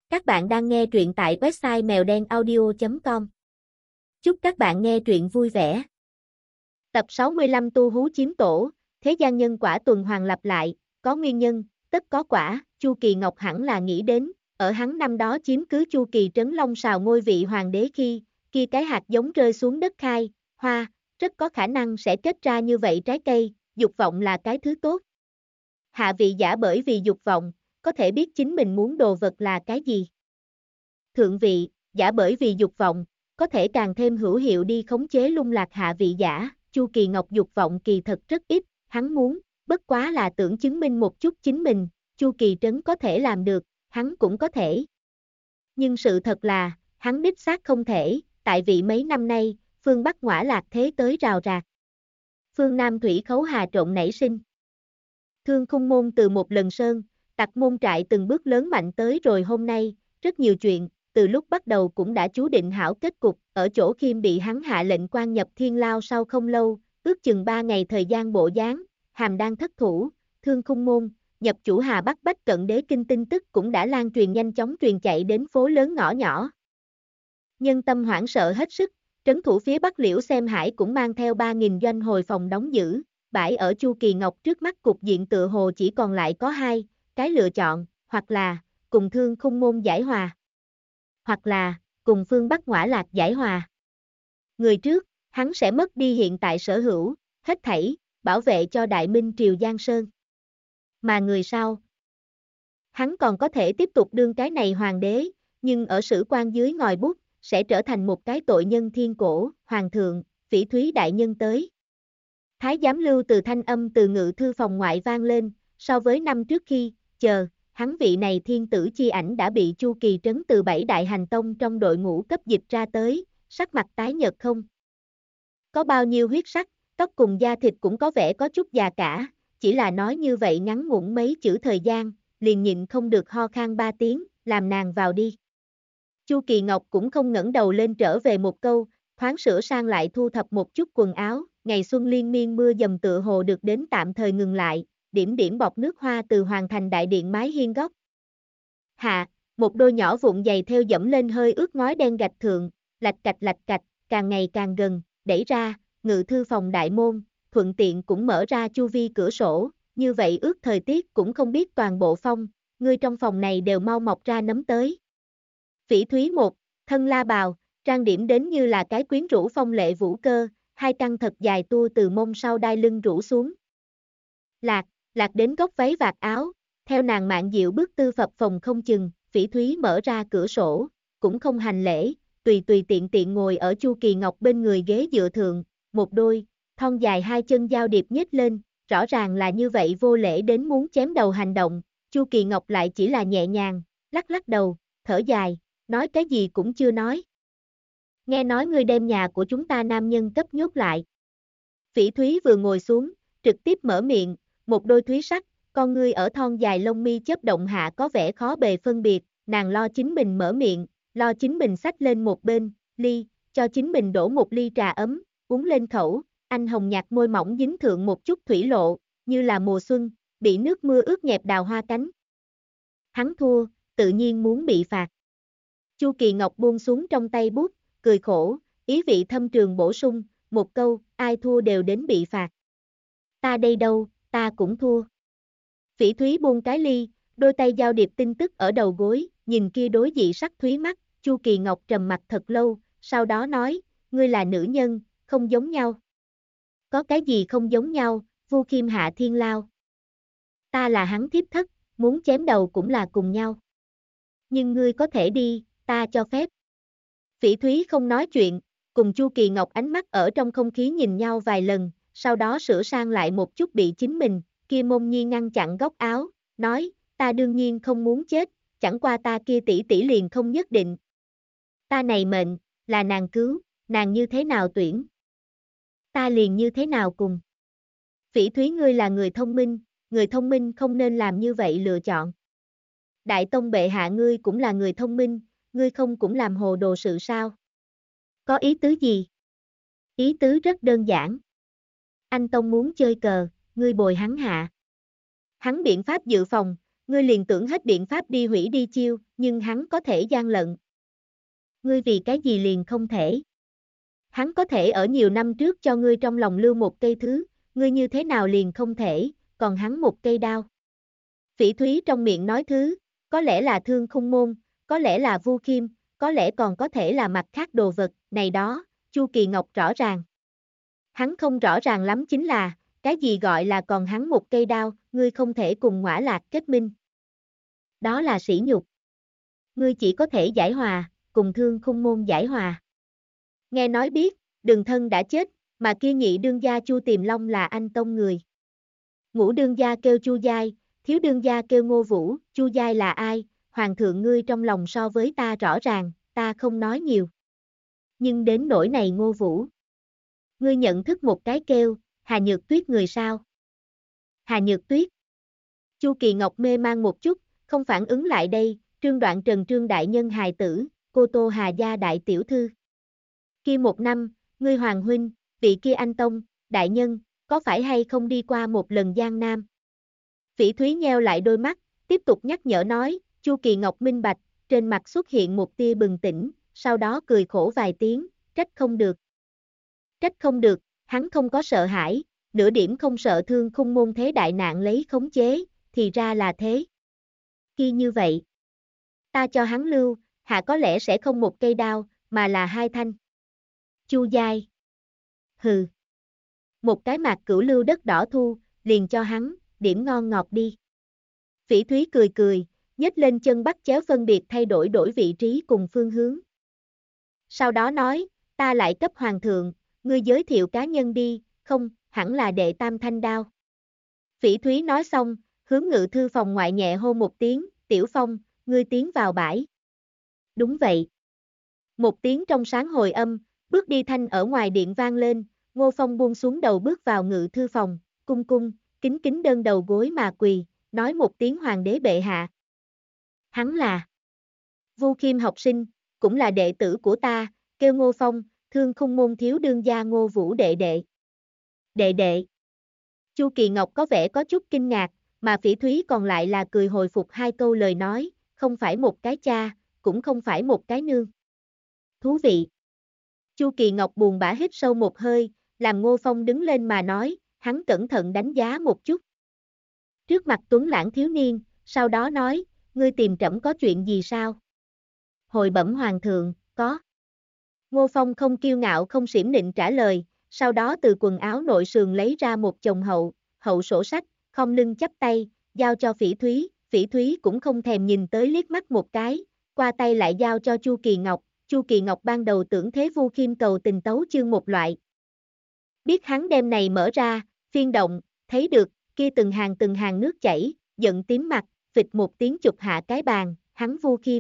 Các bạn đang nghe truyện tại website mèo đen audio.com. Chúc các bạn nghe truyện vui vẻ. Tập 65 Tu Hú Chiếm Tổ, thế gian nhân quả tuần hoàn lặp lại, có nguyên nhân, tất có quả, Chu Kỳ Ngọc hẳn là nghĩ đến, ở hắn năm đó chiếm cứ Chu Kỳ trấn Long Sào ngôi vị hoàng đế khi, kia cái hạt giống rơi xuống đất khai, hoa, rất có khả năng sẽ kết ra như vậy trái cây, dục vọng là cái thứ tốt. Hạ vị giả bởi vì dục vọng, có thể biết chính mình muốn đồ vật là cái gì. Thượng vị, giả bởi vì dục vọng, có thể càng thêm hữu hiệu đi khống chế lung lạc hạ vị giả, Chu Kỳ Ngọc dục vọng kỳ thật rất ít, hắn muốn, bất quá là tưởng chứng minh một chút chính mình, Chu Kỳ trấn có thể làm được, hắn cũng có thể. Nhưng sự thật là, hắn đích xác không thể, tại vì mấy năm nay, phương Bắc ngõa lạc thế tới rào rạc. Phương Nam thủy khấu hà trộn nảy sinh. Thương Khung Môn từ một lần sơn, tặc môn trại từng bước lớn mạnh tới rồi hôm nay, rất nhiều chuyện, từ lúc bắt đầu cũng đã chú định hảo kết cục, ở chỗ Khiêm bị hắn hạ lệnh quan nhập thiên lao sau không lâu, ước chừng 3 ngày thời gian bộ dáng, Hàm đang thất thủ, Thương Khung Môn, nhập chủ Hà Bắc Bách Cận Đế Kinh tin tức cũng đã lan truyền nhanh chóng truyền chạy đến phố lớn ngõ nhỏ. Nhân tâm hoảng sợ hết sức, trấn thủ phía Bắc Liễu Xem Hải cũng mang theo 3.000 doanh hồi phòng đóng giữ, bãi ở Chu Kỳ Ngọc trước mắt cục diện tựa hồ chỉ còn lại có hai cái lựa chọn, hoặc là cùng Thương Khung Môn giải hòa, hoặc là cùng phương Bắc ngõa lạc giải hòa. Người trước, hắn sẽ mất đi hiện tại sở hữu, hết thảy, bảo vệ cho Đại Minh Triều Giang Sơn. Mà người sau, hắn còn có thể tiếp tục đương cái này hoàng đế, nhưng ở sử quan dưới ngòi bút, sẽ trở thành một cái tội nhân thiên cổ, hoàng thượng, Phỉ Thúy đại nhân tới. Thái giám Lưu từ thanh âm từ ngự thư phòng ngoại vang lên, so với năm trước khi, hắn vị này thiên tử chi ảnh đã bị Chu Kỳ trấn từ 7 đại hành tông trong đội ngũ cấp dịch ra tới, sắc mặt tái nhợt không. Có bao nhiêu huyết sắc, tóc cùng da thịt cũng có vẻ có chút già cả, chỉ là nói như vậy ngắn ngủn mấy chữ thời gian, liền nhịn không được ho khan 3 tiếng, làm nàng vào đi. Chu Kỳ Ngọc cũng không ngẩng đầu lên trở về một câu, thoáng sửa sang lại thu thập một chút quần áo, ngày xuân liên miên mưa dầm tựa hồ được đến tạm thời ngừng lại, điểm điểm bọt nước hoa từ hoàn thành đại điện mái hiên góc. Hạ, một đôi nhỏ vụn giày theo dẫm lên hơi ướt ngói đen gạch thượng, lạch cạch, càng ngày càng gần, đẩy ra, ngự thư phòng đại môn, thuận tiện cũng mở ra chu vi cửa sổ, như vậy ướt thời tiết cũng không biết toàn bộ phong, ngươi trong phòng này đều mau mọc ra nấm tới. Phỉ Thúy một, thân la bào, trang điểm đến như là cái quyến rũ phong lệ vũ cơ, hai căn thật dài tua từ mông sau đai lưng rũ xuống. Lạc đến góc váy vạt áo, theo nàng mạn diệu bước tư phập phòng không chừng, Phỉ Thúy mở ra cửa sổ, cũng không hành lễ, tùy tiện ngồi ở Chu Kỳ Ngọc bên người ghế dựa thượng, một đôi, thon dài hai chân giao điệp nhếch lên, rõ ràng là như vậy vô lễ đến muốn chém đầu hành động, Chu Kỳ Ngọc lại chỉ là nhẹ nhàng, lắc đầu, thở dài, nói cái gì cũng chưa nói. Nghe nói ngươi đem nhà của chúng ta nam nhân cấp nhốt lại. Phỉ Thúy vừa ngồi xuống, trực tiếp mở miệng, một đôi thúy sắc, con ngươi ở thon dài lông mi chớp động hạ có vẻ khó bề phân biệt, nàng lo chính mình mở miệng, lo chính mình xách lên một bên, ly, cho chính mình đổ một ly trà ấm, uống lên khẩu, anh hồng nhạt môi mỏng dính thượng một chút thủy lộ, như là mùa xuân, bị nước mưa ướt nhẹp đào hoa cánh. Hắn thua, tự nhiên muốn bị phạt. Chu Kỳ Ngọc buông xuống trong tay bút, cười khổ, ý vị thâm trường bổ sung, một câu, ai thua đều đến bị phạt. Ta đây đâu, ta cũng thua. Phỉ Thúy buông cái ly, đôi tay giao điệp tin tức ở đầu gối, nhìn kia đối dị sắc thúy mắt, Chu Kỳ Ngọc trầm mặt thật lâu, sau đó nói, ngươi là nữ nhân, không giống nhau. Có cái gì không giống nhau, Vu Khiêm hạ thiên lao. Ta là hắn thiếp thất, muốn chém đầu cũng là cùng nhau. Nhưng ngươi có thể đi, ta cho phép. Phỉ Thúy không nói chuyện, cùng Chu Kỳ Ngọc ánh mắt ở trong không khí nhìn nhau vài lần, sau đó sửa sang lại một chút bị chính mình, kia mông nhi ngăn chặn góc áo, nói, ta đương nhiên không muốn chết, chẳng qua ta kia tỷ liền không nhất định. Ta này mệnh, là nàng cứu, nàng như thế nào tuyển? Ta liền như thế nào cùng? Phỉ Thúy ngươi là người thông minh không nên làm như vậy lựa chọn. Đại tông bệ hạ ngươi cũng là người thông minh, ngươi không cũng làm hồ đồ sự sao? Có ý tứ gì? Ý tứ rất đơn giản. Anh Tông muốn chơi cờ, ngươi bồi hắn hạ. Hắn biện pháp dự phòng, ngươi liền tưởng hết biện pháp đi hủy đi chiêu, nhưng hắn có thể gian lận. Ngươi vì cái gì liền không thể? Hắn có thể ở nhiều năm trước cho ngươi trong lòng lưu một cây thứ, ngươi như thế nào liền không thể, còn hắn một cây đao. Phỉ Thúy trong miệng nói thứ, có lẽ là Thương Khung Môn, có lẽ là Vu Khiêm, có lẽ còn có thể là mặt khác đồ vật, này đó, Chu Kỳ Ngọc rõ ràng. Hắn không rõ ràng lắm chính là, cái gì gọi là còn hắn một cây đao, ngươi không thể cùng Ngõa Lạc kết minh. Đó là sỉ nhục. Ngươi chỉ có thể giải hòa, cùng Thương Khung Môn giải hòa. Nghe nói biết, Đường Thân đã chết, mà kia nhị đương gia Chu Tiềm Long là anh tông người. Ngũ đương gia kêu Chu Giai, thiếu đương gia kêu Ngô Vũ, Chu Giai là ai, hoàng thượng ngươi trong lòng so với ta rõ ràng, ta không nói nhiều. Nhưng đến nỗi này Ngô Vũ. Ngươi nhận thức một cái kêu, Hà Nhược Tuyết người sao? Hà Nhược Tuyết. Chu Kỳ Ngọc mê mang một chút, không phản ứng lại đây, Trương Đoạn Trần Trương đại nhân hài tử, cô Tô Hà gia đại tiểu thư. Kia một năm, ngươi hoàng huynh, vị kia anh tông, đại nhân, có phải hay không đi qua một lần Giang Nam? Phỉ Thúy nheo lại đôi mắt, tiếp tục nhắc nhở nói, Chu Kỳ Ngọc minh bạch, trên mặt xuất hiện một tia bừng tỉnh, sau đó cười khổ vài tiếng, trách không được. Trách không được, hắn không có sợ hãi, nửa điểm không sợ Thương Khung Môn thế đại nạn lấy khống chế, thì ra là thế. Khi như vậy, ta cho hắn lưu, hạ có lẽ sẽ không một cây đao, mà là hai thanh. Chu Giai. Hừ. Một cái mạc cửu lưu đất đỏ thu, liền cho hắn, điểm ngon ngọt đi. Phỉ Thúy cười cười, nhếch lên chân bắt chéo phân biệt thay đổi vị trí cùng phương hướng. Sau đó nói, ta lại cấp hoàng thượng, ngươi giới thiệu cá nhân đi, không, hẳn là đệ tam thanh đao. Phỉ Thúy nói xong, hướng ngự thư phòng ngoại nhẹ hô một tiếng, Tiểu Phong, ngươi tiến vào bãi. Đúng vậy. Một tiếng trong sáng hồi âm, bước đi thanh ở ngoài điện vang lên, Ngô Phong buông xuống đầu bước vào ngự thư phòng, cung cung, kính kính đơn đầu gối mà quỳ, nói một tiếng hoàng đế bệ hạ. Hắn là Vu Khiêm học sinh, cũng là đệ tử của ta, kêu Ngô Phong, Thương Khung Môn thiếu đương gia Ngô Vũ đệ đệ. Đệ đệ. Chu Kỳ Ngọc có vẻ có chút kinh ngạc, mà Phỉ Thúy còn lại là cười hồi phục hai câu lời nói, không phải một cái cha, cũng không phải một cái nương. Thú vị. Chu Kỳ Ngọc buồn bã hít sâu một hơi, làm Ngô Phong đứng lên mà nói, hắn cẩn thận đánh giá một chút. Trước mặt tuấn lãng thiếu niên, sau đó nói, ngươi tìm trẫm có chuyện gì sao? Hồi bẩm hoàng thượng, có. Ngô Phong không kiêu ngạo không xiểm nịnh trả lời, sau đó từ quần áo nội sườn lấy ra một chồng hậu sổ sách, khom lưng chắp tay, giao cho Phỉ Thúy cũng không thèm nhìn tới liếc mắt một cái, qua tay lại giao cho Chu Kỳ Ngọc. Chu Kỳ Ngọc ban đầu tưởng thế Vu Khiêm cầu tình tấu chương một loại. Biết hắn đem này mở ra, phiên động, thấy được, kia từng hàng nước chảy, giận tím mặt, phịch một tiếng chụp hạ cái bàn, hắn Vu Khiêm.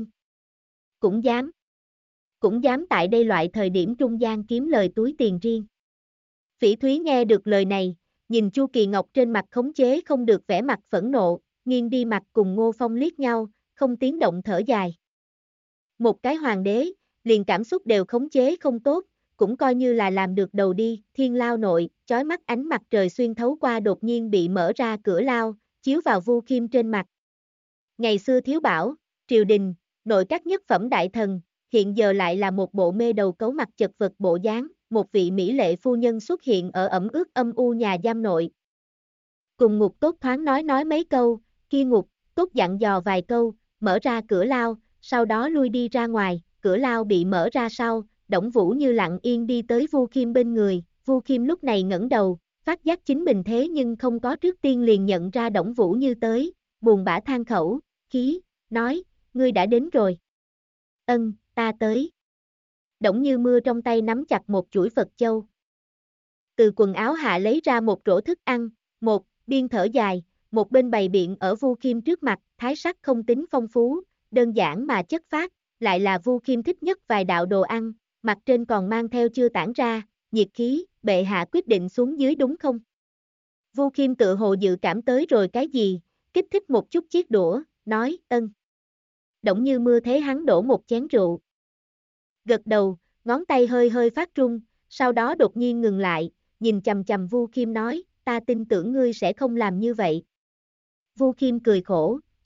Cũng dám tại đây loại thời điểm trung gian kiếm lời túi tiền riêng. Phỉ Thúy nghe được lời này, nhìn Chu Kỳ Ngọc trên mặt khống chế không được vẻ mặt phẫn nộ, nghiêng đi mặt cùng Ngô Phong liếc nhau, không tiếng động thở dài. Một cái hoàng đế, liền cảm xúc đều khống chế không tốt, cũng coi như là làm được đầu đi, thiên lao nội, chói mắt ánh mặt trời xuyên thấu qua đột nhiên bị mở ra cửa lao, chiếu vào Vu Khiêm trên mặt. Ngày xưa thiếu bảo, triều đình, nội các nhất phẩm đại thần, hiện giờ lại là một bộ mê đầu cấu mặt chật vật bộ dáng, một vị mỹ lệ phu nhân xuất hiện ở ẩm ướt âm u nhà giam nội. Cùng Ngục Tốt thoáng nói mấy câu, kia Ngục Tốt dặn dò vài câu, mở ra cửa lao, sau đó lui đi ra ngoài, cửa lao bị mở ra sau, Đổng Vũ như lặng yên đi tới Vu Khiêm bên người, Vu Khiêm lúc này ngẩng đầu, phát giác chính mình thế nhưng không có trước tiên liền nhận ra Đổng Vũ như tới, buồn bã than khẩu, khí, nói, ngươi đã đến rồi. Ân, ta tới. Đổng Như Mưa trong tay nắm chặt một chuỗi Phật châu. Từ quần áo hạ lấy ra một rổ thức ăn, một biên thở dài, một bên bày biện ở Vu Khiêm trước mặt, thái sắc không tính phong phú, đơn giản mà chất phác, lại là Vu Khiêm thích nhất vài đạo đồ ăn, mặt trên còn mang theo chưa tản ra, nhiệt khí, bệ hạ quyết định xuống dưới đúng không? Vu Khiêm tự hồ dự cảm tới rồi cái gì, kích thích một chút chiếc đũa, nói, ân. Đổng Như Mưa thế hắn đổ một chén rượu. Gật đầu, ngón tay hơi hơi phát run, sau đó đột nhiên ngừng lại, nhìn chằm chằm Vu Khiêm nói, ta tin tưởng ngươi sẽ không làm như vậy. Vu Khiêm cười khổ,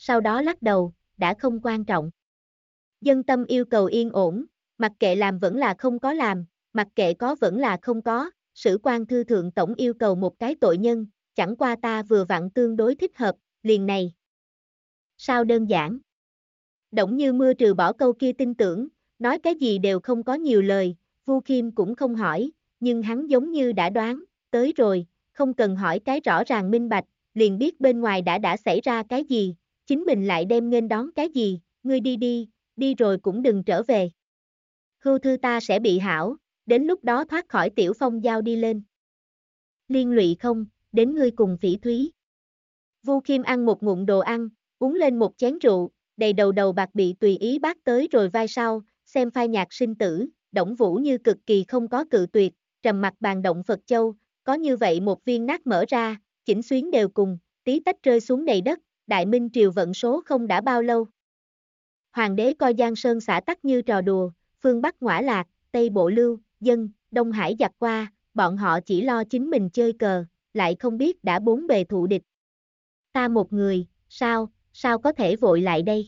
sau đó lắc đầu, đã không quan trọng. Dân tâm yêu cầu yên ổn, mặc kệ làm vẫn là không có làm, mặc kệ có vẫn là không có, Sử quan thư thượng tổng yêu cầu một cái tội nhân, chẳng qua ta vừa vặn tương đối thích hợp, liền này. Sao đơn giản? Đổng Như Mưa trừ bỏ câu kia tin tưởng, nói cái gì đều không có nhiều lời, Vu Khiêm cũng không hỏi, nhưng hắn giống như đã đoán, tới rồi, không cần hỏi cái rõ ràng minh bạch, liền biết bên ngoài đã xảy ra cái gì, chính mình lại đem nghênh đón cái gì, ngươi đi, đi rồi cũng đừng trở về. Hưu thư ta sẽ bị hảo, đến lúc đó thoát khỏi Tiểu Phong giao đi lên. Liên lụy không, đến ngươi cùng Phỉ Thúy. Vu Khiêm ăn một ngụm đồ ăn, uống lên một chén rượu, đầy đầu bạc bị tùy ý bát tới rồi vai sau, xem phai nhạc sinh tử, Đổng Vũ như cực kỳ không có cự tuyệt, trầm mặt bàn động Phật Châu, có như vậy một viên nát mở ra, chỉnh xuyến đều cùng, tí tách rơi xuống đầy đất, Đại Minh triều vận số không đã bao lâu. Hoàng đế coi Giang Sơn xã tắc như trò đùa, phương Bắc ngõa lạc, Tây Bộ lưu, dân, Đông Hải giặc qua, bọn họ chỉ lo chính mình chơi cờ, lại không biết đã bốn bề thụ địch. Ta một người, sao có thể vội lại đây?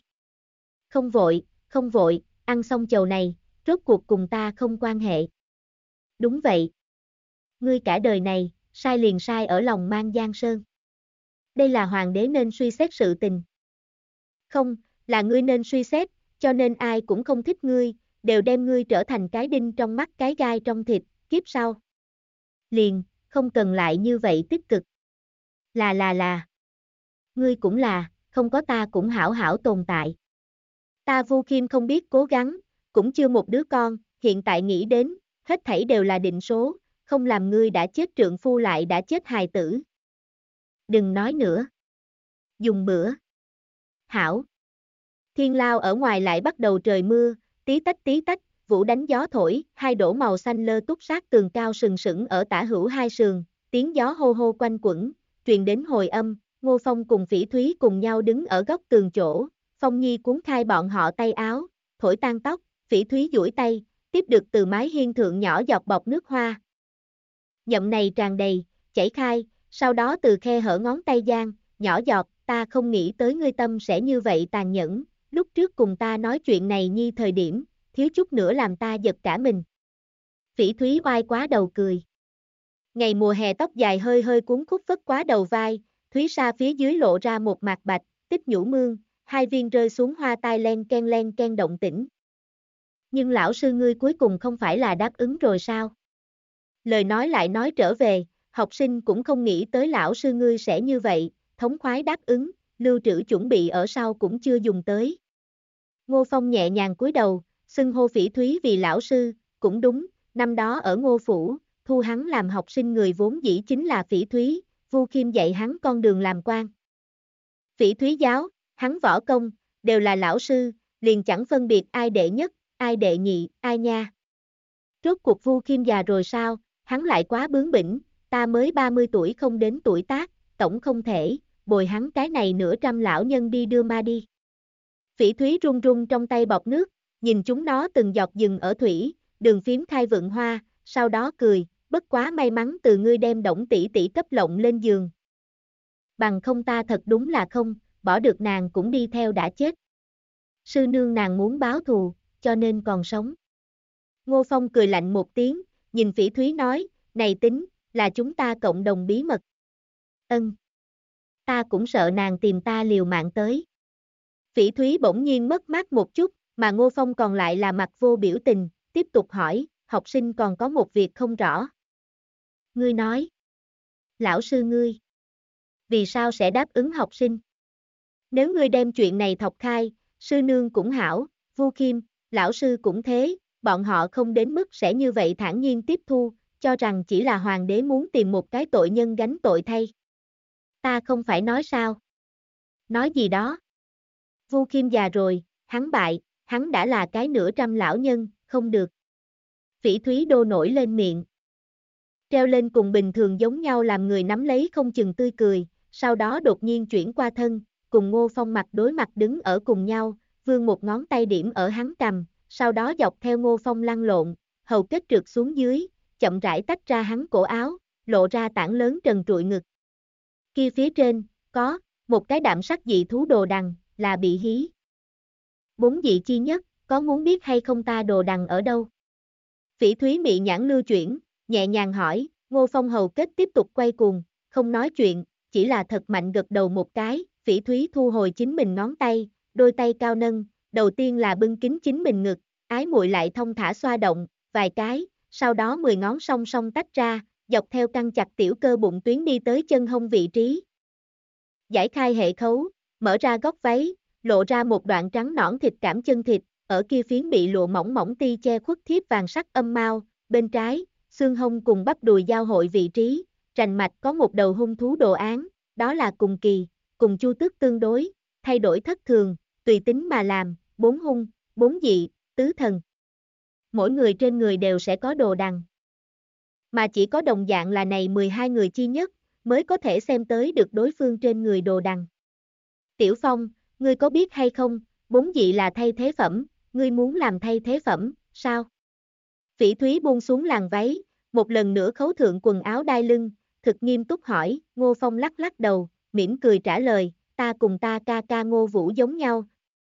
Không vội, ăn xong chầu này, rốt cuộc cùng ta không quan hệ. Đúng vậy. Ngươi cả đời này, sai liền sai ở lòng mang Giang Sơn. Đây là hoàng đế nên suy xét sự tình. Không, là ngươi nên suy xét, cho nên ai cũng không thích ngươi, đều đem ngươi trở thành cái đinh trong mắt cái gai trong thịt, kiếp sau. Liền, không cần lại như vậy tích cực. Là. Ngươi cũng là, không có ta cũng hảo hảo tồn tại. Ta Vu Khiêm không biết cố gắng, cũng chưa một đứa con, hiện tại nghĩ đến, hết thảy đều là định số, không làm ngươi đã chết trượng phu lại đã chết hài tử. Đừng nói nữa. Dùng bữa. Hảo. Thiên lao ở ngoài lại bắt đầu trời mưa, tí tách, vũ đánh gió thổi, hai đổ màu xanh lơ túc sát tường cao sừng sững ở tả hữu hai sườn, tiếng gió hô hô quanh quẩn, truyền đến hồi âm, Ngô Phong cùng Phỉ Thúy cùng nhau đứng ở góc tường chỗ, Phong Nhi cuốn khai bọn họ tay áo, thổi tan tóc, Phỉ Thúy duỗi tay, tiếp được từ mái hiên thượng nhỏ giọt bọt nước hoa. Nhậm này tràn đầy, chảy khai, sau đó từ khe hở ngón tay giang, nhỏ giọt, ta không nghĩ tới ngươi tâm sẽ như vậy tàn nhẫn, lúc trước cùng ta nói chuyện này Nhi thời điểm, thiếu chút nữa làm ta giật cả mình. Phỉ Thúy oai quá đầu cười. Ngày mùa hè tóc dài hơi cuốn khúc phất quá đầu vai, Thúy Sa phía dưới lộ ra một mạc bạch, tích nhũ mương, hai viên rơi xuống hoa tai len ken động tĩnh. Nhưng lão sư ngươi cuối cùng không phải là đáp ứng rồi sao? Lời nói lại nói trở về, học sinh cũng không nghĩ tới lão sư ngươi sẽ như vậy, thống khoái đáp ứng, lưu trữ chuẩn bị ở sau cũng chưa dùng tới. Ngô Phong nhẹ nhàng cúi đầu, xưng hô Phỉ Thúy vì lão sư, cũng đúng, năm đó ở Ngô Phủ, thu hắn làm học sinh người vốn dĩ chính là Phỉ Thúy, Vu Khiêm dạy hắn con đường làm quan. Phỉ Thúy giáo, hắn võ công, đều là lão sư, liền chẳng phân biệt ai đệ nhất, ai đệ nhị, ai nha. Rốt cuộc Vu Khiêm già rồi sao, hắn lại quá bướng bỉnh, ta mới 30 tuổi không đến tuổi tác, tổng không thể, bồi hắn cái này nửa trăm lão nhân đi đưa ma đi. Phỉ Thúy run run trong tay bọt nước, nhìn chúng nó từng giọt dừng ở thủy, đường phím khai vượng hoa, sau đó cười, bất quá may mắn từ ngươi đem Đổng tỷ tỷ cấp lộng lên giường. Bằng không ta thật đúng là không, bỏ được nàng cũng đi theo đã chết. Sư nương nàng muốn báo thù, cho nên còn sống. Ngô Phong cười lạnh một tiếng, nhìn Phỉ Thúy nói, này tính, là chúng ta cộng đồng bí mật. Ân. Ta cũng sợ nàng tìm ta liều mạng tới. Phỉ Thúy bỗng nhiên mất mát một chút, mà Ngô Phong còn lại là mặt vô biểu tình, tiếp tục hỏi, học sinh còn có một việc không rõ. Ngươi nói. Lão sư ngươi. Vì sao sẽ đáp ứng học sinh? Nếu ngươi đem chuyện này thọc khai, sư nương cũng hảo, Vu Khiêm, lão sư cũng thế, bọn họ không đến mức sẽ như vậy thản nhiên tiếp thu, cho rằng chỉ là hoàng đế muốn tìm một cái tội nhân gánh tội thay. Ta không phải nói sao? Nói gì đó? Vu Khiêm già rồi, hắn bại, hắn đã là cái nửa trăm lão nhân, không được. Phỉ Thúy đô nổi lên miệng. Treo lên cùng bình thường giống nhau làm người nắm lấy không chừng tươi cười, sau đó đột nhiên chuyển qua thân, cùng Ngô Phong mặt đối mặt đứng ở cùng nhau, vươn một ngón tay điểm ở hắn cằm, sau đó dọc theo Ngô Phong lăn lộn, hầu kết trượt xuống dưới, chậm rãi tách ra hắn cổ áo, lộ ra tảng lớn trần trụi ngực. Kia phía trên, có một cái đạm sắc dị thú đồ đằng, là bị hí. Bốn dị chi nhất, có muốn biết hay không ta đồ đằng ở đâu? Phỉ Thúy mị nhãn lưu chuyển, nhẹ nhàng hỏi, Ngô Phong hầu kết tiếp tục quay cuồng, không nói chuyện, chỉ là thật mạnh gật đầu một cái, Phỉ Thúy thu hồi chính mình ngón tay, đôi tay cao nâng, đầu tiên là bưng kín chính mình ngực, ái muội lại thông thả xoa động, vài cái, sau đó 10 ngón song song tách ra, dọc theo căng chặt tiểu cơ bụng tuyến đi tới chân hông vị trí. Giải khai hệ khấu, mở ra góc váy, lộ ra một đoạn trắng nõn thịt cảm chân thịt, ở kia phiến bị lụa mỏng mỏng ti che khuất thiếp vàng sắc âm mao, bên trái, xương hông cùng bắp đùi giao hội vị trí, rành mạch có một đầu hung thú đồ án, đó là cùng kỳ, cùng chu tước tương đối, thay đổi thất thường, tùy tính mà làm, 4 hung, 4 dị, tứ thần. Mỗi người trên người đều sẽ có đồ đằng. Mà chỉ có đồng dạng là này 12 người chi nhất, mới có thể xem tới được đối phương trên người đồ đằng. Tiểu Phong, ngươi có biết hay không, 4 dị là thay thế phẩm, ngươi muốn làm thay thế phẩm, sao? Phỉ Thúy buông xuống làn váy, một lần nữa khấu thượng quần áo đai lưng, thực nghiêm túc hỏi, Ngô Phong lắc lắc đầu, mỉm cười trả lời, ta cùng ta ca ca Ngô Vũ giống nhau.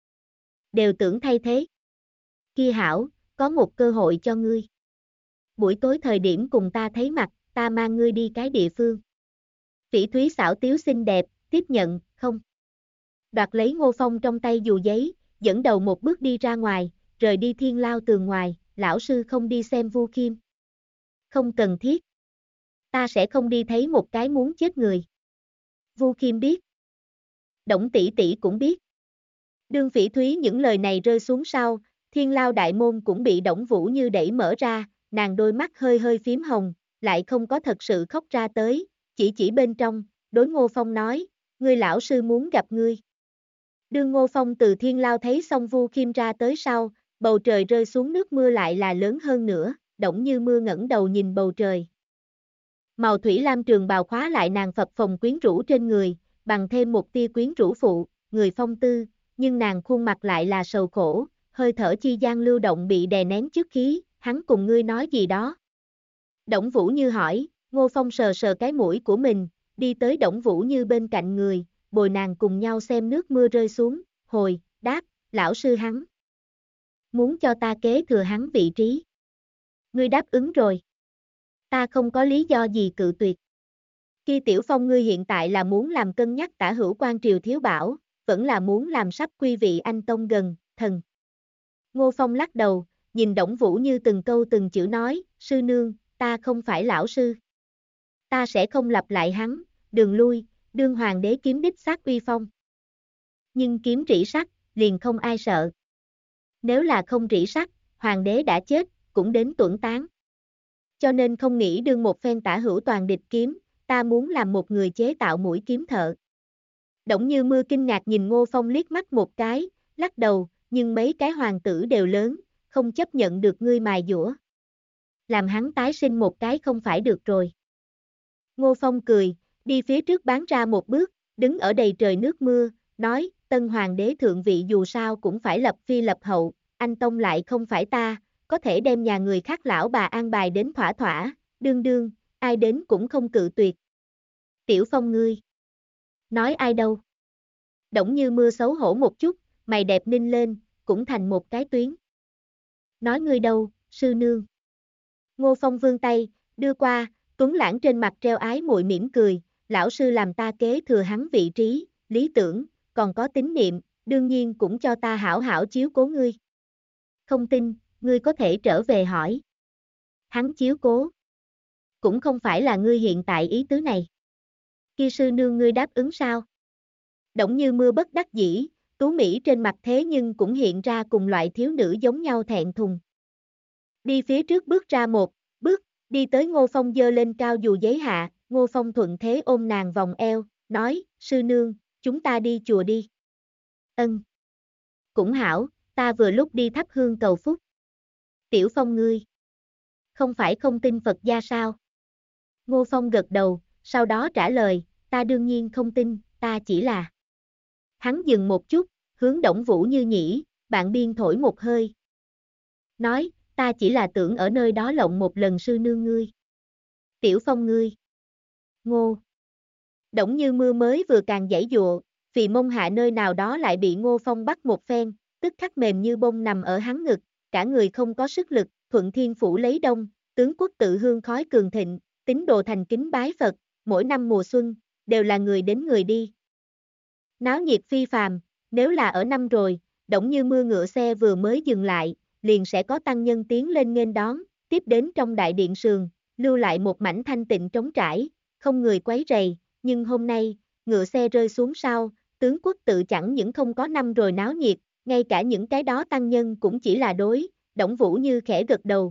Đều tưởng thay thế. Kia hảo, có một cơ hội cho ngươi. Buổi tối thời điểm cùng ta thấy mặt, ta mang ngươi đi cái địa phương. Phỉ Thúy xảo tiếu xinh đẹp, tiếp nhận, không. Đoạt lấy Ngô Phong trong tay dù giấy, dẫn đầu một bước đi ra ngoài, rời đi Thiên Lao tường ngoài, lão sư không đi xem Vu Khiêm. Không cần thiết. Ta sẽ không đi thấy một cái muốn chết người. Vu Khiêm biết. Đổng tỷ tỷ cũng biết. Đương Phỉ Thúy những lời này rơi xuống sau, Thiên Lao đại môn cũng bị Đổng Vũ Như đẩy mở ra, nàng đôi mắt hơi hơi phím hồng, lại không có thật sự khóc ra tới, chỉ bên trong, đối Ngô Phong nói, ngươi lão sư muốn gặp ngươi. Đương Ngô Phong từ Thiên Lao thấy xong Vu Khiêm ra tới sau, bầu trời rơi xuống nước mưa lại là lớn hơn nữa, Đổng Như Mưa ngẩng đầu nhìn bầu trời. Màu thủy lam trường bào khóa lại nàng phập phồng quyến rũ trên người, bằng thêm một tia quyến rũ phụ, người phong tư, nhưng nàng khuôn mặt lại là sầu khổ, hơi thở chi gian lưu động bị đè nén trước khí, hắn cùng ngươi nói gì đó. Đổng Vũ Như hỏi, Ngô Phong sờ sờ cái mũi của mình, đi tới Đổng Vũ Như bên cạnh người, bồi nàng cùng nhau xem nước mưa rơi xuống, hồi, đáp, lão sư hắn. Muốn cho ta kế thừa hắn vị trí. Ngươi đáp ứng rồi. Ta không có lý do gì cự tuyệt. Khi Tiểu Phong ngươi hiện tại là muốn làm cân nhắc tả hữu quan triều thiếu bảo, vẫn là muốn làm sắp quy vị anh tông gần, thần. Ngô Phong lắc đầu, nhìn Đổng Vũ Như từng câu từng chữ nói, sư nương, ta không phải lão sư. Ta sẽ không lặp lại hắn, đường lui, đương hoàng đế kiếm đích xác uy phong. Nhưng kiếm rỉ sắt, liền không ai sợ. Nếu là không rỉ sắt, hoàng đế đã chết, cũng đến tuẫn tán. Cho nên không nghĩ đương một phen tả hữu toàn địch kiếm, ta muốn làm một người chế tạo mũi kiếm thợ. Đổng Như Mưa kinh ngạc nhìn Ngô Phong liếc mắt một cái, lắc đầu, nhưng mấy cái hoàng tử đều lớn, không chấp nhận được ngươi mài dũa. Làm hắn tái sinh một cái không phải được rồi. Ngô Phong cười, đi phía trước bán ra một bước, đứng ở đầy trời nước mưa, nói, tân hoàng đế thượng vị dù sao cũng phải lập phi lập hậu, anh tông lại không phải ta, có thể đem nhà người khác lão bà an bài đến thỏa thỏa, đương, ai đến cũng không cự tuyệt. Tiểu Phong ngươi. Nói ai đâu? Đổng Như Mưa xấu hổ một chút, mày đẹp ninh lên, cũng thành một cái tuyến. Nói ngươi đâu, sư nương. Ngô Phong vươn tay, đưa qua, tuấn lãng trên mặt treo ái muội mỉm cười, lão sư làm ta kế thừa hắn vị trí, lý tưởng, còn có tín niệm, đương nhiên cũng cho ta hảo hảo chiếu cố ngươi. Không tin, ngươi có thể trở về hỏi. Hắn chiếu cố. Cũng không phải là ngươi hiện tại ý tứ này. Kia sư nương ngươi đáp ứng sao? Đổng Như Mưa bất đắc dĩ, tú mỹ trên mặt thế nhưng cũng hiện ra cùng loại thiếu nữ giống nhau thẹn thùng. Đi phía trước bước ra một bước, đi tới Ngô Phong giơ lên cao dù giấy hạ, Ngô Phong thuận thế ôm nàng vòng eo, nói, sư nương, chúng ta đi chùa đi. Ân. Cũng hảo, ta vừa lúc đi thắp hương cầu phúc. Tiểu Phong ngươi. Không phải không tin Phật gia sao? Ngô Phong gật đầu, sau đó trả lời, ta đương nhiên không tin, ta chỉ là. Hắn dừng một chút, hướng Đổng Vũ Như nhỉ, bạn biên thổi một hơi. Nói, ta chỉ là tưởng ở nơi đó lộng một lần sư nương ngươi. Tiểu Phong ngươi. Ngô. Đổng Như Mưa mới vừa càng giãy dụa, Vì mông hạ nơi nào đó lại bị Ngô Phong bắt một phen, tức khắc mềm như bông nằm ở hắn ngực, cả người không có sức lực, thuận thiên phủ lấy đông, tướng quốc tự hương khói cường thịnh, tín đồ thành kính bái Phật, mỗi năm mùa xuân, đều là người đến người đi. Náo nhiệt phi phàm, nếu là ở năm rồi, đổng như mưa ngựa xe vừa mới dừng lại, liền sẽ có tăng nhân tiến lên nghênh đón, tiếp đến trong đại điện sườn, lưu lại một mảnh thanh tịnh trống trải, không người quấy rầy, nhưng hôm nay, ngựa xe rơi xuống sau, tướng quốc tự chẳng những không có năm rồi náo nhiệt, ngay cả những cái đó tăng nhân cũng chỉ là đối, Đổng Vũ Như khẽ gật đầu.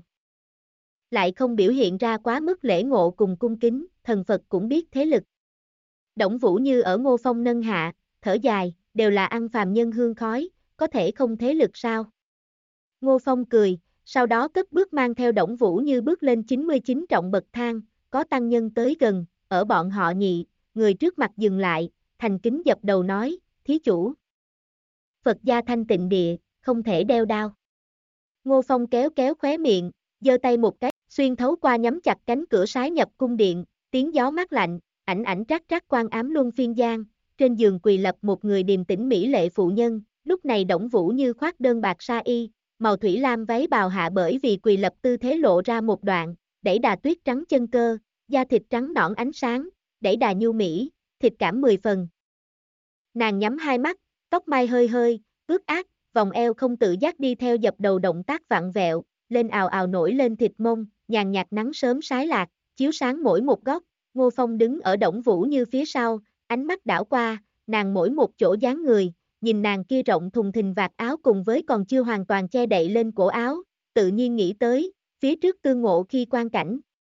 Lại không biểu hiện ra quá mức lễ ngộ cùng cung kính, thần Phật cũng biết thế lực. Đổng Vũ Như ở Ngô Phong nâng hạ, thở dài, đều là ăn phàm nhân hương khói, có thể không thế lực sao? Ngô Phong cười, sau đó cất bước mang theo Đổng Vũ Như bước lên 99 trọng bậc thang, có tăng nhân tới gần, ở bọn họ nhị, người trước mặt dừng lại, thành kính dập đầu nói, thí chủ. Phật gia thanh tịnh địa, không thể đeo đao. Ngô Phong kéo kéo khóe miệng, giơ tay một cái, xuyên thấu qua nhắm chặt cánh cửa sái nhập cung điện, tiếng gió mát lạnh, ảnh ảnh trác trác quan ám luân phiên gian, trên giường quỳ lập một người điềm tĩnh mỹ lệ phụ nhân, lúc này Đổng Vũ Như khoác đơn bạc sa y, màu thủy lam váy bào hạ bởi vì quỳ lập tư thế lộ ra một đoạn, đẩy đà tuyết trắng chân cơ, da thịt trắng nõn ánh sáng, đẩy đà nhu mỹ, thịt cảm 10 phần. Nàng nhắm hai mắt, tóc mai hơi hơi, ướt át, vòng eo không tự giác đi theo dập đầu động tác vặn vẹo, lên ào ào nổi lên thịt mông, nhàn nhạt nắng sớm sái lạc, chiếu sáng mỗi một góc. Ngô Phong đứng ở Đổng Vũ Như phía sau, ánh mắt đảo qua, nàng mỗi một chỗ dáng người, nhìn nàng kia rộng thùng thình vạt áo cùng với còn chưa hoàn toàn che đậy lên cổ áo, tự nhiên nghĩ tới, phía trước tương ngộ khi quan cảnh.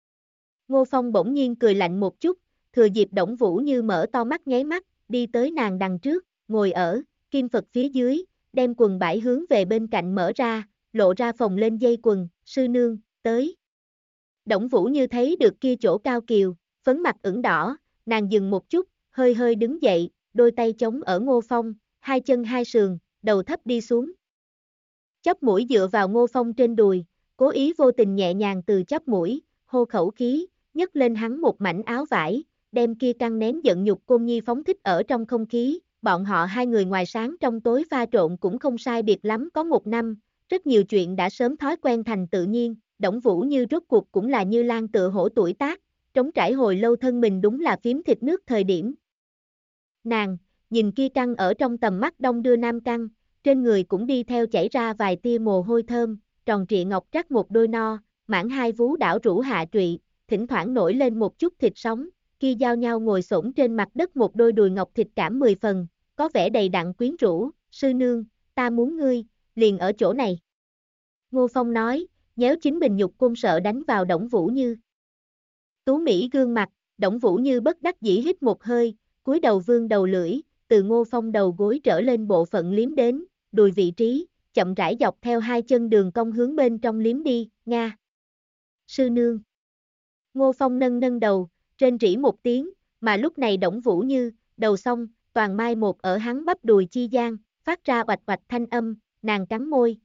Ngô Phong bỗng nhiên cười lạnh một chút, thừa dịp Đổng Vũ Như mở to mắt nháy mắt, đi tới nàng đằng trước, ngồi ở, kim Phật phía dưới, đem quần bãi hướng về bên cạnh mở ra, lộ ra phồng lên dây quần, sư nương, tới. Đổng Vũ Như thấy được kia chỗ cao kiều, phấn mặt ửng đỏ, nàng dừng một chút, hơi hơi đứng dậy, đôi tay chống ở Ngô Phong, hai chân hai sườn, đầu thấp đi xuống. Chóp mũi dựa vào Ngô Phong trên đùi, cố ý vô tình nhẹ nhàng từ chóp mũi, hô khẩu khí, nhấc lên hắn một mảnh áo vải, đem kia căng nén giận nhục Côn Nhi phóng thích ở trong không khí, bọn họ hai người ngoài sáng trong tối pha trộn cũng không sai biệt lắm có một năm, rất nhiều chuyện đã sớm thói quen thành tự nhiên, Đổng Vũ Như rốt cuộc cũng là như lan tựa hổ tuổi tác, trống trải hồi lâu thân mình đúng là phím thịt nước thời điểm. Nàng, nhìn kia căng ở trong tầm mắt đông đưa nam căng, trên người cũng đi theo chảy ra vài tia mồ hôi thơm, tròn trịa ngọc trắc một đôi no, mãn hai vú đảo rũ hạ trụy, thỉnh thoảng nổi lên một chút thịt sống, kia giao nhau ngồi xổm trên mặt đất một đôi đùi ngọc thịt cảm 10 phần, có vẻ đầy đặn quyến rũ, sư nương, ta muốn ngươi, liền ở chỗ này. Ngô Phong nói, nhéo chính bình nhục côn sợ đánh vào Đổng Vũ Như. Tú Mỹ gương mặt, Đổng Vũ Như bất đắc dĩ hít một hơi, cúi đầu vương đầu lưỡi, từ Ngô Phong đầu gối trở lên bộ phận liếm đến, đùi vị trí, chậm rãi dọc theo hai chân đường cong hướng bên trong liếm đi, nga. Sư nương. Ngô Phong nâng nâng đầu, rên rỉ một tiếng, mà lúc này Đổng Vũ Như, đầu xong, toàn mai một ở hắn bắp đùi chi gian, phát ra oạch oạch thanh âm, nàng cắn môi.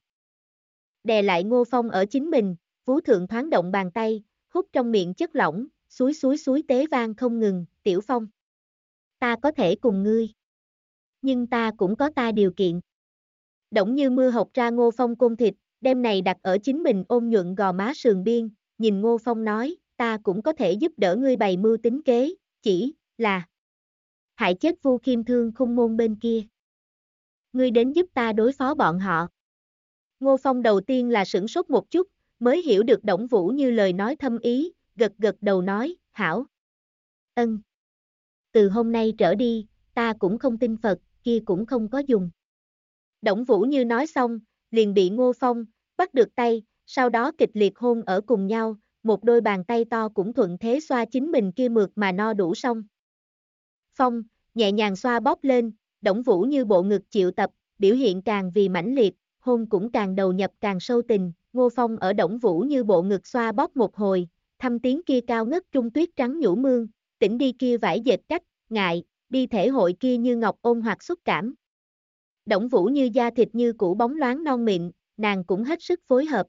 Đè lại Ngô Phong ở chính mình, vú thượng thoáng động bàn tay, hút trong miệng chất lỏng, suối tế vang không ngừng, Tiểu Phong. Ta có thể cùng ngươi. Nhưng ta cũng có ta điều kiện. Đổng như mưa hộc ra Ngô Phong côn thịt, đem này đặt ở chính mình ôm nhuận gò má sườn biên, nhìn Ngô Phong nói, ta cũng có thể giúp đỡ ngươi bày mưu tính kế, chỉ là hại chết Vu Khiêm Thương khung môn bên kia. Ngươi đến giúp ta đối phó bọn họ. Ngô Phong đầu tiên là sửng sốt một chút, mới hiểu được Đổng Vũ Như lời nói thâm ý, gật gật đầu nói, hảo. Ân. Từ hôm nay trở đi, ta cũng không tin Phật, kia cũng không có dùng. Đổng Vũ Như nói xong, liền bị Ngô Phong bắt được tay, sau đó kịch liệt hôn ở cùng nhau, một đôi bàn tay to cũng thuận thế xoa chính mình kia mượt mà no đủ xong. Phong, nhẹ nhàng xoa bóp lên, Đổng Vũ Như bộ ngực chịu tập, biểu hiện càng vì mãnh liệt, hôn cũng càng đầu nhập càng sâu tình, Ngô Phong ở Đổng Vũ Như bộ ngực xoa bóp một hồi, thăm tiếng kia cao ngất trung tuyết trắng nhũ mương, tỉnh đi kia vải dệt cách, ngại, đi thể hội kia như ngọc ôn hoặc xúc cảm. Đổng Vũ Như da thịt như củ bóng loáng non mịn, nàng cũng hết sức phối hợp.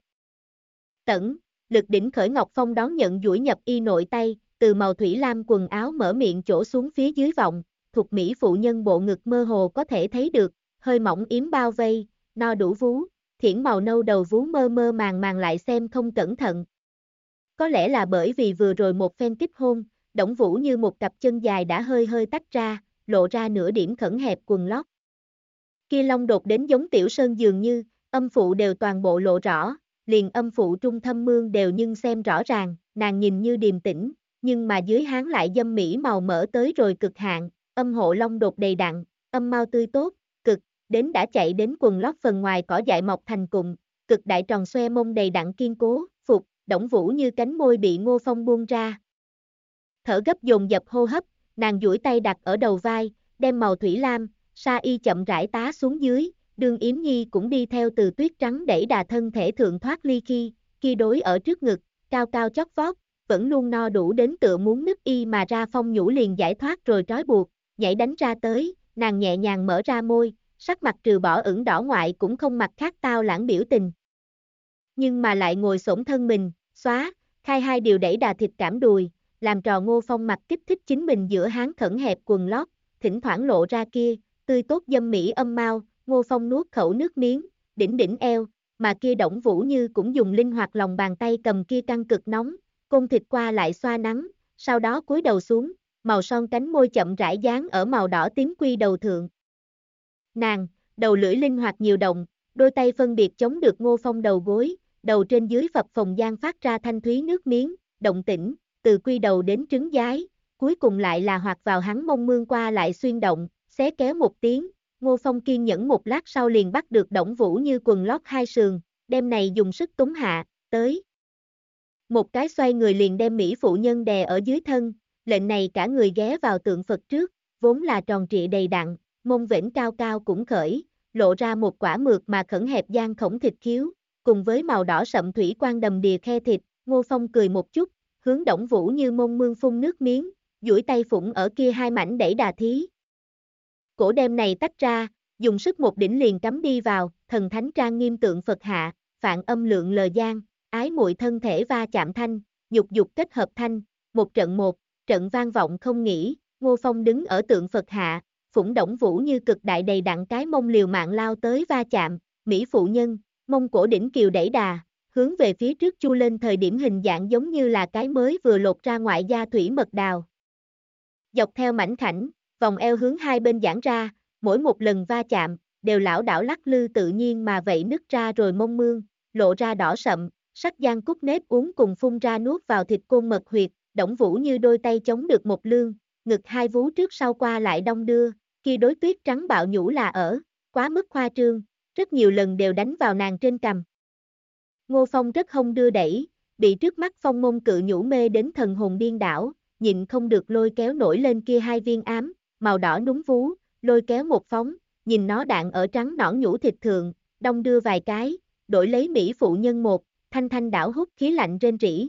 Tẩn, lực đỉnh khởi Ngọc Phong đón nhận duỗi nhập y nội tay, từ màu thủy lam quần áo mở miệng chỗ xuống phía dưới vọng, thuộc mỹ phụ nhân bộ ngực mơ hồ có thể thấy được, hơi mỏng yếm bao vây, no đủ vú, thiển màu nâu đầu vú mơ mơ màng màng lại xem không cẩn thận. Có lẽ là bởi vì vừa rồi một phen kích hôn, Đổng Vũ như một cặp chân dài đã hơi hơi tách ra, lộ ra nửa điểm khẩn hẹp quần lót. Kia long đột đến giống tiểu sơn dường như, âm phụ đều toàn bộ lộ rõ, liền âm phụ trung thâm mương đều nhưng xem rõ ràng, nàng nhìn như điềm tĩnh, nhưng mà dưới háng lại dâm mỹ màu mỡ tới rồi cực hạn, âm hộ long đột đầy đặn, âm mau tươi tốt, cực, đến đã chạy đến quần lót phần ngoài cỏ dại mọc thành cụm, cực đại tròn xoe mông đầy đặn kiên cố, phục, Đổng Vũ như cánh môi bị Ngô Phong buông ra. Thở gấp dồn dập hô hấp, nàng duỗi tay đặt ở đầu vai, đem màu thủy lam, sa y chậm rãi tá xuống dưới, đương Yếm Nhi cũng đi theo từ tuyết trắng đẩy đà thân thể thượng thoát ly khi đối ở trước ngực, cao cao chót vót, vẫn luôn no đủ đến tựa muốn nứt y mà ra phong nhũ liền giải thoát rồi trói buộc, nhảy đánh ra tới, nàng nhẹ nhàng mở ra môi, sắc mặt trừ bỏ ửng đỏ ngoại cũng không mặt khác tao lãng biểu tình. Nhưng mà lại ngồi xổm thân mình, xóa, khai hai điều đẩy đà thịt cảm đùi, làm trò Ngô Phong mặt kích thích chính mình giữa háng khẩn hẹp quần lót, thỉnh thoảng lộ ra kia, tươi tốt dâm mỹ âm mau, Ngô Phong nuốt khẩu nước miếng, đỉnh đỉnh eo, mà kia Đổng Vũ như cũng dùng linh hoạt lòng bàn tay cầm kia căng cực nóng, côn thịt qua lại xoa nắng, sau đó cúi đầu xuống, màu son cánh môi chậm rãi dán ở màu đỏ tím quy đầu thượng. Nàng, đầu lưỡi linh hoạt nhiều động, đôi tay phân biệt chống được Ngô Phong đầu gối, đầu trên dưới phập phồng gian phát ra thanh thúy nước miếng, động tĩnh, từ quy đầu đến trứng giái, cuối cùng lại là hoạt vào hắn mông mương qua lại xuyên động, xé kéo một tiếng, Ngô Phong kiên nhẫn một lát sau liền bắt được Đổng Vũ như quần lót hai sườn, đem này dùng sức túng hạ, tới. Một cái xoay người liền đem mỹ phụ nhân đè ở dưới thân, lệnh này cả người ghé vào tượng Phật trước, vốn là tròn trịa đầy đặn, mông vểnh cao cao cũng khởi, lộ ra một quả mượt mà khẩn hẹp gian khổng thịt khiếu, cùng với màu đỏ sậm thủy quan đầm đìa khe thịt, Ngô Phong cười một chút, hướng Đổng Vũ như mông mương phun nước miếng, duỗi tay phụng ở kia hai mảnh đẩy đà thí. Cổ đem này tách ra, dùng sức một đỉnh liền cắm đi vào, thần thánh trang nghiêm tượng Phật hạ, phạn âm lượng lời gian, ái muội thân thể va chạm thanh, nhục dục kết hợp thanh, một trận vang vọng không nghỉ, Ngô Phong đứng ở tượng Phật hạ, phủng Đổng Vũ như cực đại đầy đặn cái mông liều mạng lao tới va chạm, mỹ phụ nhân, mông cổ đỉnh kiều đẩy đà, hướng về phía trước chu lên thời điểm hình dạng giống như là cái mới vừa lột ra ngoại da thủy mật đào. Dọc theo mảnh khảnh, vòng eo hướng hai bên giãn ra, mỗi một lần va chạm, đều lảo đảo lắc lư tự nhiên mà vậy nứt ra rồi mông mương, lộ ra đỏ sậm, sắc gian cúc nếp uống cùng phun ra nuốt vào thịt côn mật huyệt, Đổng Vũ như đôi tay chống được một lương, ngực hai vú trước sau qua lại đong đưa, khi đối tuyết trắng bạo nhũ là ở, quá mức khoa trương, rất nhiều lần đều đánh vào nàng trên cằm. Ngô Phong rất hông đưa đẩy, bị trước mắt phong môn cự nhũ mê đến thần hồn điên đảo, nhịn không được lôi kéo nổi lên kia hai viên ám, màu đỏ núng vú, lôi kéo một phóng, nhìn nó đạn ở trắng nõn nhũ thịt thượng, đong đưa vài cái, đổi lấy mỹ phụ nhân một, thanh thanh đảo hút khí lạnh rên rỉ,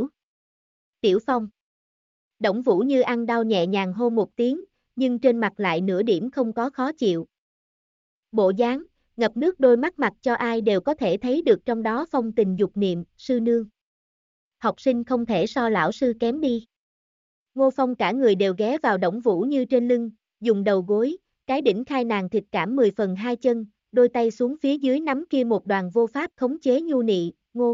Tiểu Phong. Đổng Vũ như ăn đau nhẹ nhàng hô một tiếng, nhưng trên mặt lại nửa điểm không có khó chịu. Bộ dáng, ngập nước đôi mắt mặt cho ai đều có thể thấy được trong đó phong tình dục niệm, sư nương. Học sinh không thể so lão sư kém đi. Ngô Phong cả người đều ghé vào Đổng Vũ như trên lưng, dùng đầu gối, cái đỉnh khai nàng thịt cảm 10 phần hai chân, đôi tay xuống phía dưới nắm kia một đoàn vô pháp khống chế nhu nị, Ngô.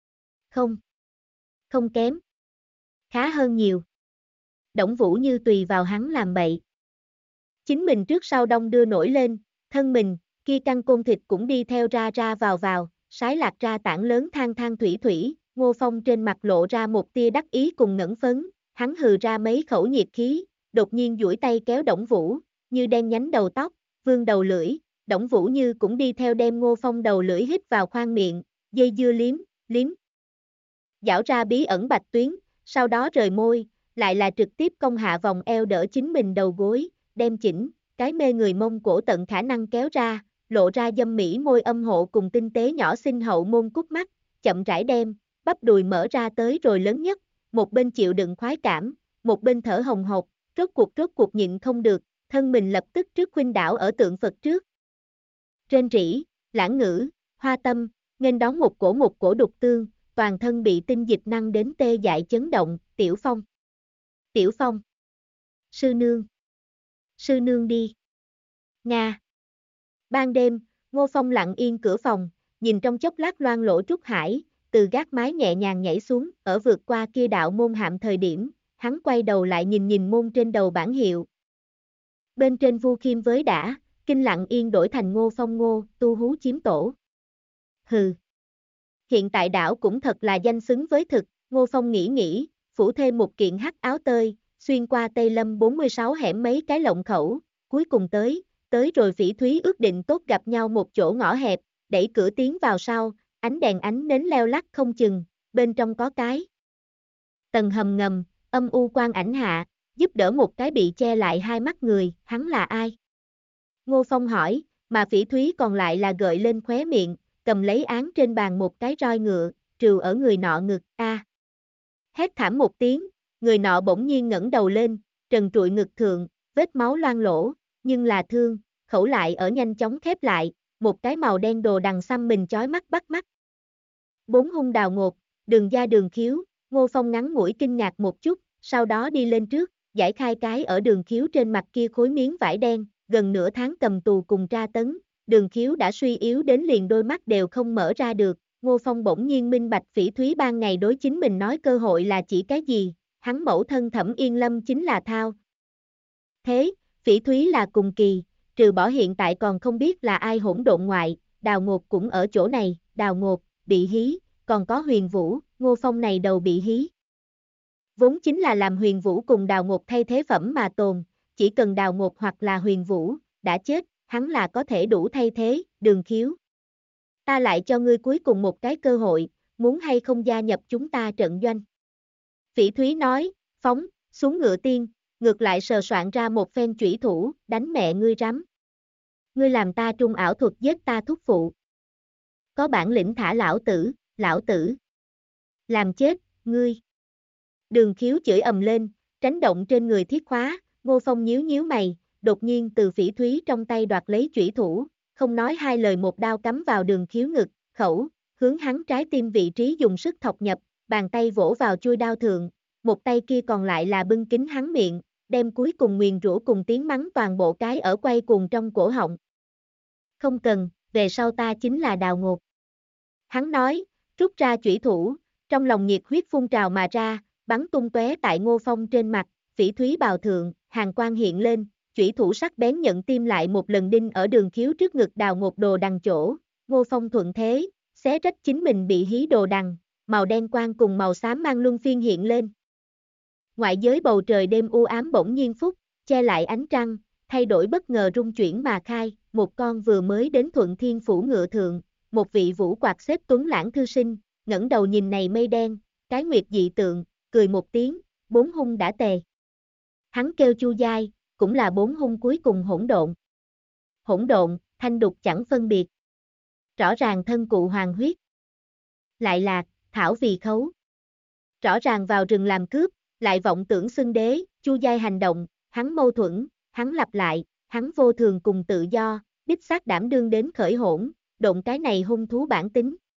Không kém. Khá hơn nhiều. Đổng Vũ như tùy vào hắn làm bậy. Chính mình trước sau đông đưa nổi lên, thân mình, kia căng côn thịt cũng đi theo ra ra vào, sái lạc ra tảng lớn than thủy, Ngô Phong trên mặt lộ ra một tia đắc ý cùng ngẩng phấn, hắn hừ ra mấy khẩu nhiệt khí, đột nhiên duỗi tay kéo Đổng Vũ, như đen nhánh đầu tóc, vương đầu lưỡi, Đổng Vũ như cũng đi theo đem Ngô Phong đầu lưỡi hít vào khoang miệng, dây dưa liếm. Giảo ra bí ẩn bạch tuyến, sau đó rời môi, lại là trực tiếp công hạ vòng eo đỡ chính mình đầu gối, đem chỉnh, cái mê người mông cổ tận khả năng kéo ra, lộ ra dâm mỹ môi âm hộ cùng tinh tế nhỏ xinh hậu môn cút mắt, chậm rãi đem, bắp đùi mở ra tới rồi lớn nhất, một bên chịu đựng khoái cảm, một bên thở hồng hộc, rốt cuộc nhịn không được, thân mình lập tức trước khuynh đảo ở tượng Phật trước. Rên rỉ, lãng ngữ, hoa tâm, nghênh đón một cổ đục tương, toàn thân bị tinh dịch năng đến tê dại chấn động, Tiểu Phong. Sư nương. sư nương đi. Nga. Ban đêm, Ngô Phong lặng yên cửa phòng, nhìn trong chốc lát loang lổ Trúc Hải, từ gác mái nhẹ nhàng nhảy xuống, ở vượt qua kia đạo môn hạm thời điểm, hắn quay đầu lại nhìn môn trên đầu bảng hiệu. Bên trên Vu Khiêm với đã, kinh lặng yên đổi thành Ngô Phong Ngô, tu hú chiếm tổ. Hừ. Hiện tại đảo cũng thật là danh xứng với thực, Ngô Phong nghĩ, phủ thêm một kiện hắc áo tơi, xuyên qua Tây Lâm 46 hẻm mấy cái lộng khẩu, cuối cùng tới rồi Phỉ Thúy ước định tốt gặp nhau một chỗ ngõ hẹp, đẩy cửa tiến vào sau, ánh đèn ánh nến leo lắc không chừng, bên trong có cái tầng hầm ngầm, âm u quang ảnh hạ, giúp đỡ một cái bị che lại hai mắt người, hắn là ai? Ngô Phong hỏi, mà Phỉ Thúy còn lại là gợi lên khóe miệng, cầm lấy án trên bàn một cái roi ngựa, trừ ở người nọ ngực, a. Hét thảm một tiếng, người nọ bỗng nhiên ngẩng đầu lên, trần trụi ngực thượng, vết máu loang lỗ, nhưng là thương, khẩu lại ở nhanh chóng khép lại, một cái màu đen đồ đằng xăm mình chói mắt bắt mắt. Bốn hung đào ngột, đường da đường khiếu, Ngô Phong ngắn mũi kinh ngạc một chút, sau đó đi lên trước, giải khai cái ở đường khiếu trên mặt kia khối miếng vải đen, gần nửa tháng cầm tù cùng tra tấn, đường khiếu đã suy yếu đến liền đôi mắt đều không mở ra được, Ngô Phong bỗng nhiên minh bạch Phỉ Thúy ban ngày đối chính mình nói cơ hội là chỉ cái gì, hắn mẫu thân Thẩm Yên Lâm chính là thao. Thế, Phỉ Thúy là cùng kỳ, trừ bỏ hiện tại còn không biết là ai hỗn độn ngoại, Đào Ngột cũng ở chỗ này, Đào Ngột, bị hí, còn có Huyền Vũ, Ngô Phong này đầu bị hí. Vốn chính là làm Huyền Vũ cùng Đào Ngột thay thế phẩm mà tồn, chỉ cần Đào Ngột hoặc là Huyền Vũ, đã chết, hắn là có thể đủ thay thế, đường khiếu. Ta lại cho ngươi cuối cùng một cái cơ hội, muốn hay không gia nhập chúng ta trận doanh. Phỉ Thúy nói, phóng, xuống ngựa tiên, ngược lại sờ soạn ra một phen chủy thủ, đánh mẹ ngươi rắm. Ngươi làm ta trung ảo thuật giết ta thúc phụ. Có bản lĩnh thả lão tử. Làm chết, ngươi. Đường khiếu chửi ầm lên, tránh động trên người thiết khóa, Ngô Phong nhíu mày, đột nhiên từ Phỉ Thúy trong tay đoạt lấy chủy thủ, không nói hai lời một đao cắm vào đường khiếu ngực, khẩu, hướng hắn trái tim vị trí dùng sức thọc nhập, bàn tay vỗ vào chui đao thượng, một tay kia còn lại là bưng kín hắn miệng, đem cuối cùng nguyền rủa cùng tiếng mắng toàn bộ cái ở quay cuồng trong cổ họng. Không cần, về sau ta chính là Đào Ngột. Hắn nói, rút ra chủy thủ, trong lòng nhiệt huyết phun trào mà ra, bắn tung tóe tại Ngô Phong trên mặt, Phỉ Thúy bào thượng, hàn quang hiện lên, chủy thủ sắc bén nhận tim lại một lần đinh ở đường khiếu trước ngực Đào Ngột đồ đằng chỗ, Ngô Phong thuận thế, xé rách chính mình bị hí đồ đằng, màu đen quang cùng màu xám mang luân phiên hiện lên. Ngoại giới bầu trời đêm u ám bỗng nhiên phút, che lại ánh trăng, thay đổi bất ngờ rung chuyển mà khai, một con vừa mới đến Thuận Thiên Phủ ngựa thượng, một vị vũ quạt xếp tuấn lãng thư sinh, ngẩng đầu nhìn này mây đen, cái nguyệt dị tượng, cười một tiếng, bốn hung đã tề. Hắn kêu Chu Giai, cũng là bốn hung cuối cùng hỗn độn. Hỗn độn, thanh đục chẳng phân biệt. Rõ ràng thân cụ hoàng huyết. Lại lạc, thảo vì khấu. Rõ ràng vào rừng làm cướp, lại vọng tưởng xưng đế, Chu Giai hành động, hắn mâu thuẫn, hắn lặp lại, hắn vô thường cùng tự do, đích xác đảm đương đến khởi hỗn, độn cái này hung thú bản tính,